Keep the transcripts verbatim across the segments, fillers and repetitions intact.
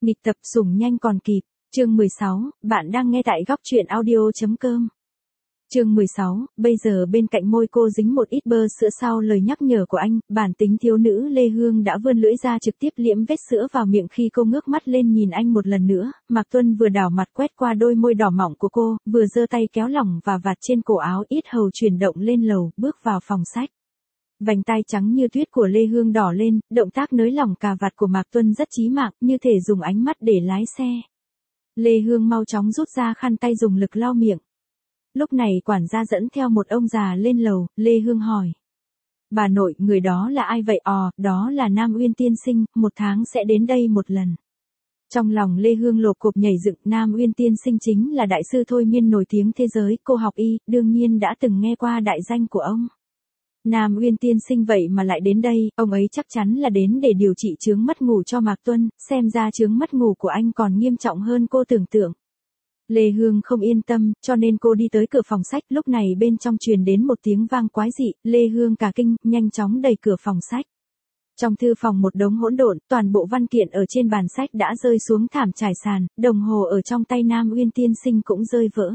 Nghịch tập sủng nhanh còn kịp. Chương mười sáu, bạn đang nghe tại góc truyện audio chấm com. Chương mười sáu, bây giờ bên cạnh môi cô dính một ít bơ sữa sau lời nhắc nhở của anh, bản tính thiếu nữ Lê Hương đã vươn lưỡi ra trực tiếp liếm vết sữa vào miệng khi cô ngước mắt lên nhìn anh một lần nữa. Mạc Tuân vừa đảo mặt quét qua đôi môi đỏ mọng của cô, vừa giơ tay kéo lỏng và vạt trên cổ áo ít hầu chuyển động lên lầu, bước vào phòng sách. Vành tai trắng như tuyết của Lê Hương đỏ lên, động tác nới lỏng cà vạt của Mạc Tuân rất chí mạng, như thể dùng ánh mắt để lái xe. Lê Hương mau chóng rút ra khăn tay dùng lực lau miệng. Lúc này quản gia dẫn theo một ông già lên lầu, Lê Hương hỏi. Bà nội, người đó là ai vậy? Ồ, đó là Nam Uyên tiên sinh, một tháng sẽ đến đây một lần. Trong lòng Lê Hương lột cộp nhảy dựng, Nam Uyên tiên sinh chính là đại sư thôi miên nổi tiếng thế giới, cô học y, đương nhiên đã từng nghe qua đại danh của ông. Nam Uyên tiên sinh vậy mà lại đến đây, ông ấy chắc chắn là đến để điều trị chứng mất ngủ cho Mạc Tuân, xem ra chứng mất ngủ của anh còn nghiêm trọng hơn cô tưởng tượng. Lê Hương không yên tâm, cho nên cô đi tới cửa phòng sách, lúc này bên trong truyền đến một tiếng vang quái dị, Lê Hương cả kinh, nhanh chóng đẩy cửa phòng sách. Trong thư phòng một đống hỗn độn, toàn bộ văn kiện ở trên bàn sách đã rơi xuống thảm trải sàn, đồng hồ ở trong tay Nam Uyên tiên sinh cũng rơi vỡ.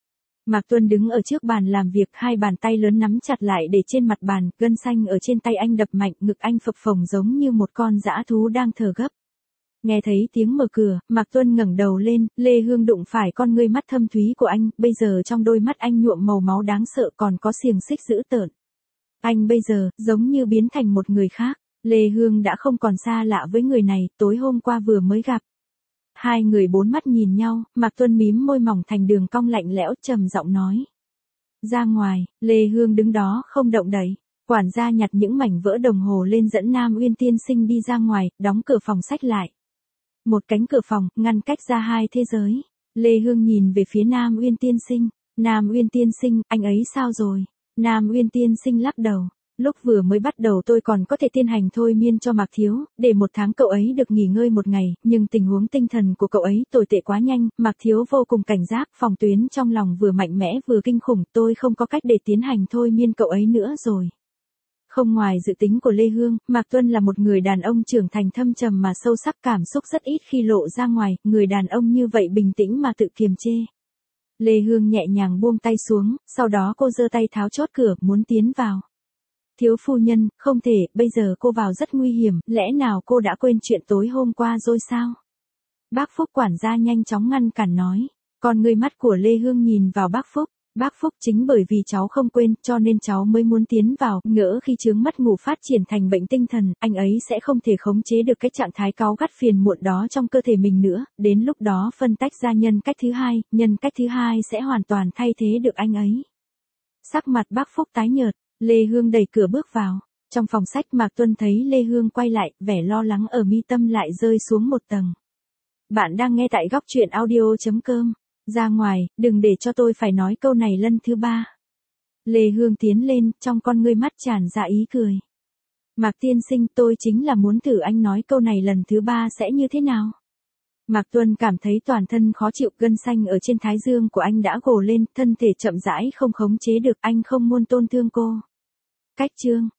Mạc Tuân đứng ở trước bàn làm việc, hai bàn tay lớn nắm chặt lại để trên mặt bàn, gân xanh ở trên tay anh đập mạnh, ngực anh phập phồng giống như một con dã thú đang thở gấp. Nghe thấy tiếng mở cửa, Mạc Tuân ngẩng đầu lên, Lê Hương đụng phải con ngươi mắt thâm thúy của anh, bây giờ trong đôi mắt anh nhuộm màu máu đáng sợ còn có xiềng xích dữ tợn. Anh bây giờ, giống như biến thành một người khác, Lê Hương đã không còn xa lạ với người này, tối hôm qua vừa mới gặp. Hai người bốn mắt nhìn nhau, Mạc Tuân mím môi mỏng thành đường cong lạnh lẽo trầm giọng nói. Ra ngoài, Lê Hương đứng đó không động đậy. Quản gia nhặt những mảnh vỡ đồng hồ lên dẫn Nam Uyên tiên sinh đi ra ngoài, đóng cửa phòng sách lại. Một cánh cửa phòng, ngăn cách ra hai thế giới. Lê Hương nhìn về phía Nam Uyên tiên sinh. Nam Uyên tiên sinh, anh ấy sao rồi? Nam Uyên tiên sinh lắc đầu. Lúc vừa mới bắt đầu tôi còn có thể tiến hành thôi miên cho Mạc Thiếu, để một tháng cậu ấy được nghỉ ngơi một ngày, nhưng tình huống tinh thần của cậu ấy tồi tệ quá nhanh, Mạc Thiếu vô cùng cảnh giác, phòng tuyến trong lòng vừa mạnh mẽ vừa kinh khủng, tôi không có cách để tiến hành thôi miên cậu ấy nữa rồi. Không ngoài dự tính của Lê Hương, Mạc Tuân là một người đàn ông trưởng thành thâm trầm mà sâu sắc, cảm xúc rất ít khi lộ ra ngoài, người đàn ông như vậy bình tĩnh mà tự kiềm chế. Lê Hương nhẹ nhàng buông tay xuống, sau đó cô giơ tay tháo chốt cửa, muốn tiến vào. Thiếu phu nhân, không thể, bây giờ cô vào rất nguy hiểm, lẽ nào cô đã quên chuyện tối hôm qua rồi sao? Bác Phúc quản gia nhanh chóng ngăn cản nói. Còn người mắt của Lê Hương nhìn vào bác Phúc. Bác Phúc, chính bởi vì cháu không quên, cho nên cháu mới muốn tiến vào, ngỡ khi chứng mất ngủ phát triển thành bệnh tinh thần, anh ấy sẽ không thể khống chế được cái trạng thái cáu gắt phiền muộn đó trong cơ thể mình nữa, đến lúc đó phân tách ra nhân cách thứ hai, nhân cách thứ hai sẽ hoàn toàn thay thế được anh ấy. Sắc mặt bác Phúc tái nhợt, Lê Hương đẩy cửa bước vào. Trong phòng sách Mạc Tuân thấy Lê Hương quay lại, vẻ lo lắng ở mi tâm lại rơi xuống một tầng. Bạn đang nghe tại góc truyện audio chấm com. Ra ngoài, đừng để cho tôi phải nói câu này lần thứ ba. Lê Hương tiến lên, trong con ngươi mắt tràn ra ý cười. Mạc tiên sinh, tôi chính là muốn thử anh nói câu này lần thứ ba sẽ như thế nào. Mạc Tuân cảm thấy toàn thân khó chịu, gân xanh ở trên thái dương của anh đã gồ lên, thân thể chậm rãi không khống chế được, anh không muốn tổn thương cô. Cách chương.